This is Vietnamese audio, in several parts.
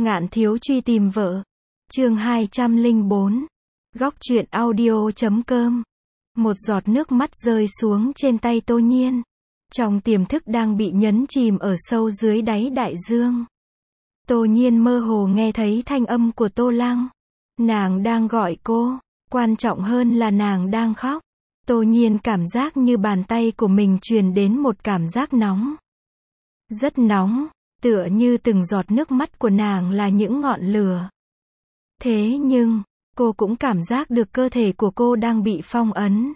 Ngạn thiếu truy tìm vợ. Chương 204. Góc truyện audio.com. Một giọt nước mắt rơi xuống trên tay Tô Nhiên. Trong tiềm thức đang bị nhấn chìm ở sâu dưới đáy đại dương. Tô Nhiên mơ hồ nghe thấy thanh âm của Tô Lăng. Nàng đang gọi cô, quan trọng hơn là nàng đang khóc. Tô Nhiên cảm giác như bàn tay của mình truyền đến một cảm giác nóng. Rất nóng, tựa như từng giọt nước mắt của nàng là những ngọn lửa. Thế nhưng, cô cũng cảm giác được cơ thể của cô đang bị phong ấn.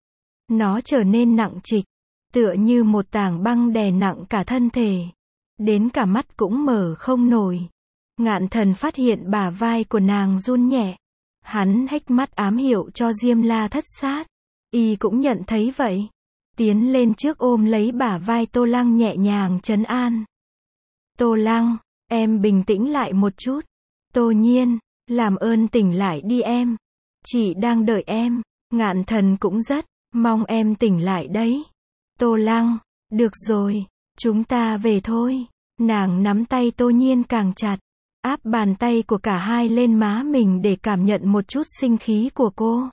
Nó trở nên nặng trịch, tựa như một tảng băng đè nặng cả thân thể. Đến cả mắt cũng mở không nổi. Ngạn Thần phát hiện bả vai của nàng run nhẹ. Hắn hếch mắt ám hiệu cho Diêm La Thất Sát. Y cũng nhận thấy vậy. Tiến lên trước ôm lấy bả vai Tô Lăng nhẹ nhàng trấn an. Tô Lăng, em bình tĩnh lại một chút. Tô Nhiên, làm ơn tỉnh lại đi em. Chị đang đợi em. Ngạn Thần cũng rất mong em tỉnh lại đấy. Tô Lăng, được rồi, chúng ta về thôi. Nàng nắm tay Tô Nhiên càng chặt, áp bàn tay của cả hai lên má mình để cảm nhận một chút sinh khí của cô.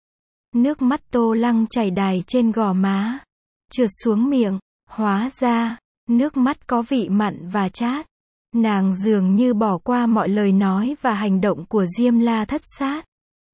Nước mắt Tô Lăng chảy đài trên gò má, trượt xuống miệng, hóa ra, nước mắt có vị mặn và chát. Nàng dường như bỏ qua mọi lời nói và hành động của Diêm La Thất Sát.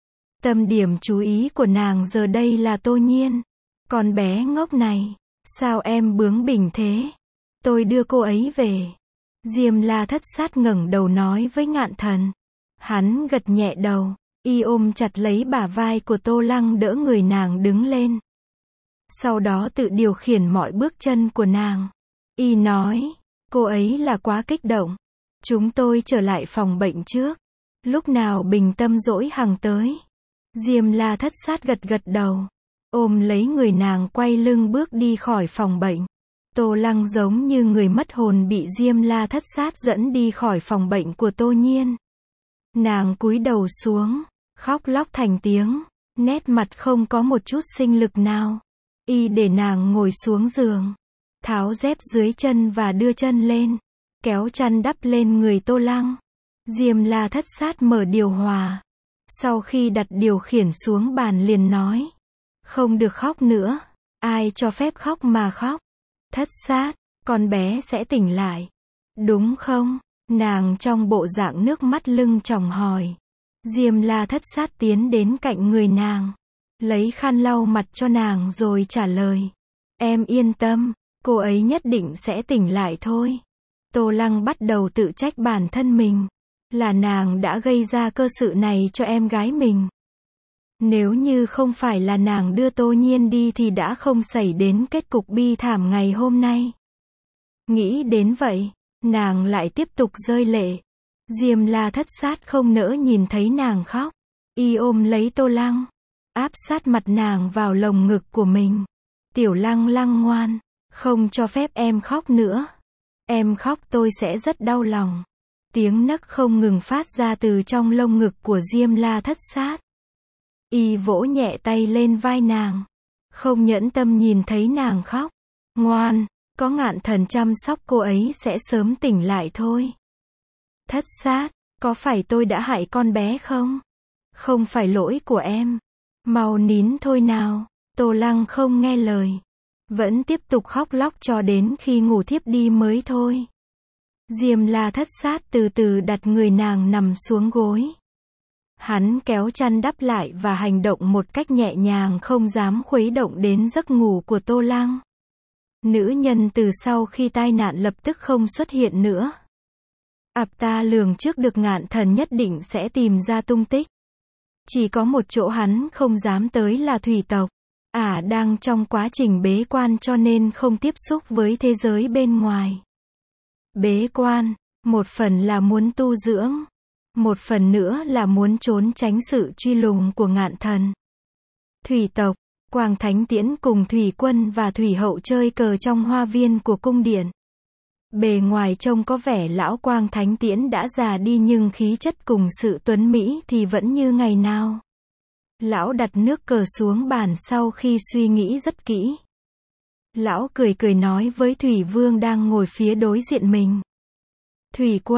Tâm điểm chú ý của nàng giờ đây là Tô Nhiên. Con bé ngốc này, sao em bướng bỉnh thế? Tôi đưa cô ấy về. Diêm La Thất Sát ngẩng đầu nói với Ngạn Thần. Hắn gật nhẹ đầu, y ôm chặt lấy bả vai của Tô Lăng đỡ người nàng đứng lên. Sau đó tự điều khiển mọi bước chân của nàng. Y nói, cô ấy là quá kích động. Chúng tôi trở lại phòng bệnh trước. Lúc nào bình tâm dỗi hằng tới. Diêm La Thất Sát gật gật đầu, ôm lấy người nàng quay lưng bước đi khỏi phòng bệnh. Tô Lăng giống như người mất hồn bị Diêm La Thất Sát dẫn đi khỏi phòng bệnh của Tô Nhiên. Nàng cúi đầu xuống, khóc lóc thành tiếng, nét mặt không có một chút sinh lực nào. Y để nàng ngồi xuống giường, tháo dép dưới chân và đưa chân lên, kéo chăn đắp lên người Tô Lăng. Diêm La Thất Sát mở điều hòa. Sau khi đặt điều khiển xuống bàn liền nói. Không được khóc nữa. Ai cho phép khóc mà khóc? Thất Sát, con bé sẽ tỉnh lại. Đúng không? Nàng trong bộ dạng nước mắt lưng tròng hỏi. Diêm La Thất Sát tiến đến cạnh người nàng, lấy khăn lau mặt cho nàng rồi trả lời. Em yên tâm, cô ấy nhất định sẽ tỉnh lại thôi. Tô Lăng bắt đầu tự trách bản thân mình. Là nàng đã gây ra cơ sự này cho em gái mình. Nếu như không phải là nàng đưa Tô Nhiên đi thì đã không xảy đến kết cục bi thảm ngày hôm nay. Nghĩ đến vậy, nàng lại tiếp tục rơi lệ. Diêm La Thất Sát không nỡ nhìn thấy nàng khóc. Y ôm lấy Tô Lăng, áp sát mặt nàng vào lồng ngực của mình. Tiểu Lăng Lăng ngoan, không cho phép em khóc nữa. Em khóc tôi sẽ rất đau lòng. Tiếng nấc không ngừng phát ra từ trong lồng ngực của Diêm La Thất Sát. Y vỗ nhẹ tay lên vai nàng. Không nhẫn tâm nhìn thấy nàng khóc. Ngoan, có Ngạn Thần chăm sóc cô ấy sẽ sớm tỉnh lại thôi. Thất Sát, có phải tôi đã hại con bé không? Không phải lỗi của em. Mau nín thôi nào. Tô Lăng không nghe lời, vẫn tiếp tục khóc lóc cho đến khi ngủ thiếp đi mới thôi. Diêm La Thất Sát từ từ đặt người nàng nằm xuống gối. Hắn kéo chăn đắp lại và hành động một cách nhẹ nhàng không dám khuấy động đến giấc ngủ của Tô Lăng. Nữ nhân từ sau khi tai nạn lập tức không xuất hiện nữa. Ta lường trước được Ngạn Thần nhất định sẽ tìm ra tung tích. Chỉ có một chỗ hắn không dám tới là thủy tộc. Đang trong quá trình bế quan cho nên không tiếp xúc với thế giới bên ngoài. Bế quan, một phần là muốn tu dưỡng, một phần nữa là muốn trốn tránh sự truy lùng của Ngạn Thần. Thủy tộc, Quang Thánh Tiễn cùng Thủy Quân và Thủy Hậu chơi cờ trong hoa viên của cung điện. Bề ngoài trông có vẻ lão Quang Thánh Tiễn đã già đi nhưng khí chất cùng sự tuấn mỹ thì vẫn như ngày nào. Lão đặt nước cờ xuống bàn sau khi suy nghĩ rất kỹ. Lão cười cười nói với Thủy Vương đang ngồi phía đối diện mình. Thủy Quân,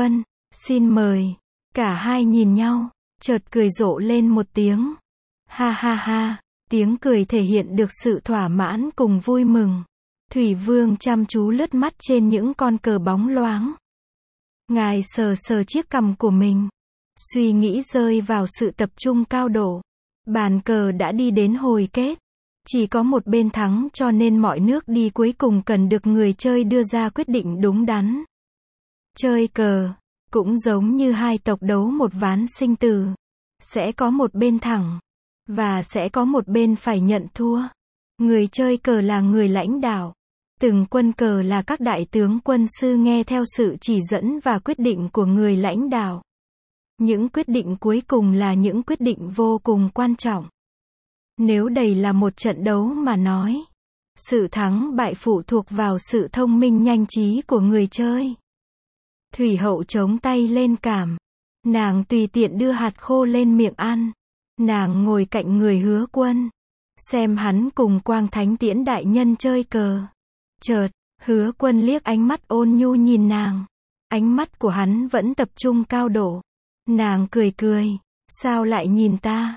Xin mời. Cả hai nhìn nhau, chợt cười rộ lên một tiếng. Ha ha ha, tiếng cười thể hiện được sự thỏa mãn cùng vui mừng. Thủy Vương chăm chú lướt mắt trên những con cờ bóng loáng. Ngài sờ sờ chiếc cằm của mình. Suy nghĩ rơi vào sự tập trung cao độ. Bàn cờ đã đi đến hồi kết. Chỉ có một bên thắng cho nên mọi nước đi cuối cùng cần được người chơi đưa ra quyết định đúng đắn. Chơi cờ, cũng giống như hai tộc đấu một ván sinh tử. Sẽ có một bên thắng, và sẽ có một bên phải nhận thua. Người chơi cờ là người lãnh đạo. Từng quân cờ là các đại tướng quân sư nghe theo sự chỉ dẫn và quyết định của người lãnh đạo. Những quyết định cuối cùng là những quyết định vô cùng quan trọng. Nếu đây là một trận đấu mà nói, sự thắng bại phụ thuộc vào sự thông minh nhanh trí của người chơi. Thủy Hậu chống tay lên cằm. Nàng tùy tiện đưa hạt khô lên miệng ăn. Nàng ngồi cạnh người Hứa Quân, xem hắn cùng Quang Thánh Tiễn đại nhân chơi cờ. Chợt, Hứa Quân liếc ánh mắt ôn nhu nhìn nàng. Ánh mắt của hắn vẫn tập trung cao độ. Nàng cười cười. Sao lại nhìn ta?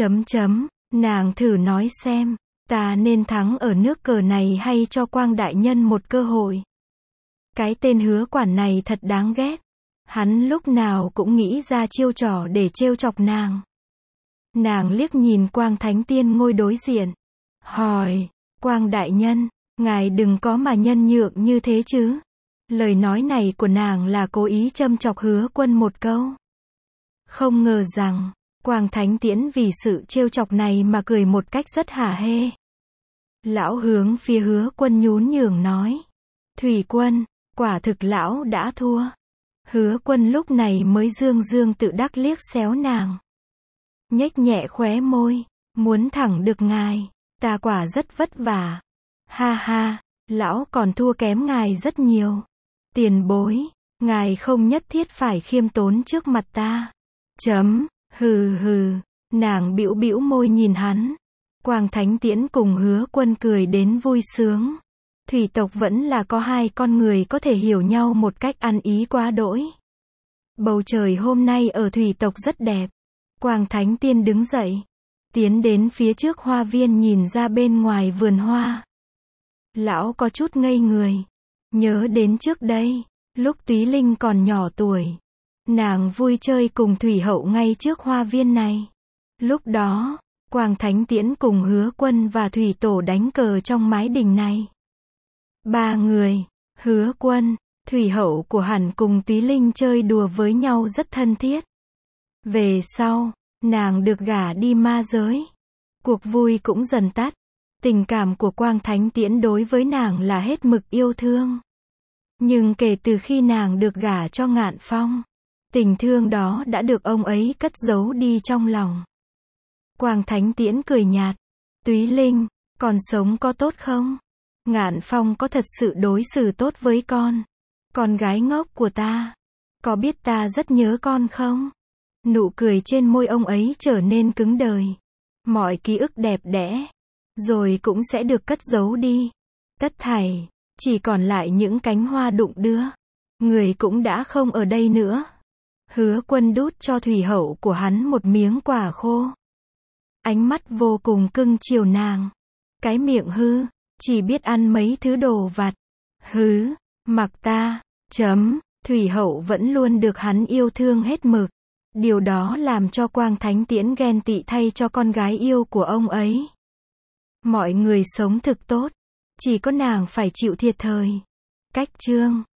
Nàng thử nói xem, ta nên thắng ở nước cờ này hay cho Quang đại nhân một cơ hội? Cái tên Hứa Quản này thật đáng ghét. Hắn lúc nào cũng nghĩ ra chiêu trò để trêu chọc nàng. Nàng liếc nhìn Quang Thánh Tiên ngồi đối diện. Hỏi, Quang đại nhân, ngài đừng có mà nhân nhượng như thế chứ. Lời nói này của nàng là cố ý châm chọc Hứa Quân một câu. Không ngờ rằng, Quang Thánh Tiễn vì sự trêu chọc này mà cười một cách rất hả hê. Lão hướng phía Hứa Quân nhún nhường nói. Thủy Quân, quả thực lão đã thua. Hứa Quân lúc này mới dương dương tự đắc liếc xéo nàng. Nhếch nhẹ khóe môi. Muốn thẳng được ngài, ta quả rất vất vả. Ha ha, lão còn thua kém ngài rất nhiều. Tiền bối, ngài không nhất thiết phải khiêm tốn trước mặt ta. Hừ hừ, nàng bĩu bĩu môi nhìn hắn. Quang Thánh Tiễn cùng Hứa Quân cười đến vui sướng. Thủy tộc vẫn là có hai con người có thể hiểu nhau một cách ăn ý quá đỗi. Bầu trời hôm nay ở thủy tộc rất đẹp. Quang Thánh Tiên đứng dậy, tiến đến phía trước hoa viên nhìn ra bên ngoài vườn hoa. Lão có chút ngây người. Nhớ đến trước đây, lúc Túy Linh còn nhỏ tuổi, nàng vui chơi cùng Thủy Hậu ngay trước hoa viên này. Lúc đó, Quang Thánh Tiễn cùng Hứa Quân và Thủy Tổ đánh cờ trong mái đình này. Ba người, Hứa Quân, Thủy Hậu của hẳn cùng Túy Linh chơi đùa với nhau rất thân thiết. Về sau, nàng được gả đi ma giới. Cuộc vui cũng dần tắt. Tình cảm của Quang Thánh Tiễn đối với nàng là hết mực yêu thương. Nhưng kể từ khi nàng được gả cho Ngạn Phong, tình thương đó đã được ông ấy cất giấu đi trong lòng. Quang Thánh Tiễn cười nhạt. Túy Linh, con sống có tốt không? Ngạn Phong có thật sự đối xử tốt với con? Con gái ngốc của ta, có biết ta rất nhớ con không? Nụ cười trên môi ông ấy trở nên cứng đời. Mọi ký ức đẹp đẽ, rồi cũng sẽ được cất giấu đi. Tất thảy, chỉ còn lại những cánh hoa đụng đưa. Người cũng đã không ở đây nữa. Hứa Quân đút cho Thủy Hậu của hắn một miếng quả khô. Ánh mắt vô cùng cưng chiều nàng. Cái miệng hư, chỉ biết ăn mấy thứ đồ vặt. Hứ, mặc ta. Thủy Hậu vẫn luôn được hắn yêu thương hết mực. Điều đó làm cho Quang Thánh Tiễn ghen tị thay cho con gái yêu của ông ấy. Mọi người sống thực tốt, chỉ có nàng phải chịu thiệt thòi. Cách chương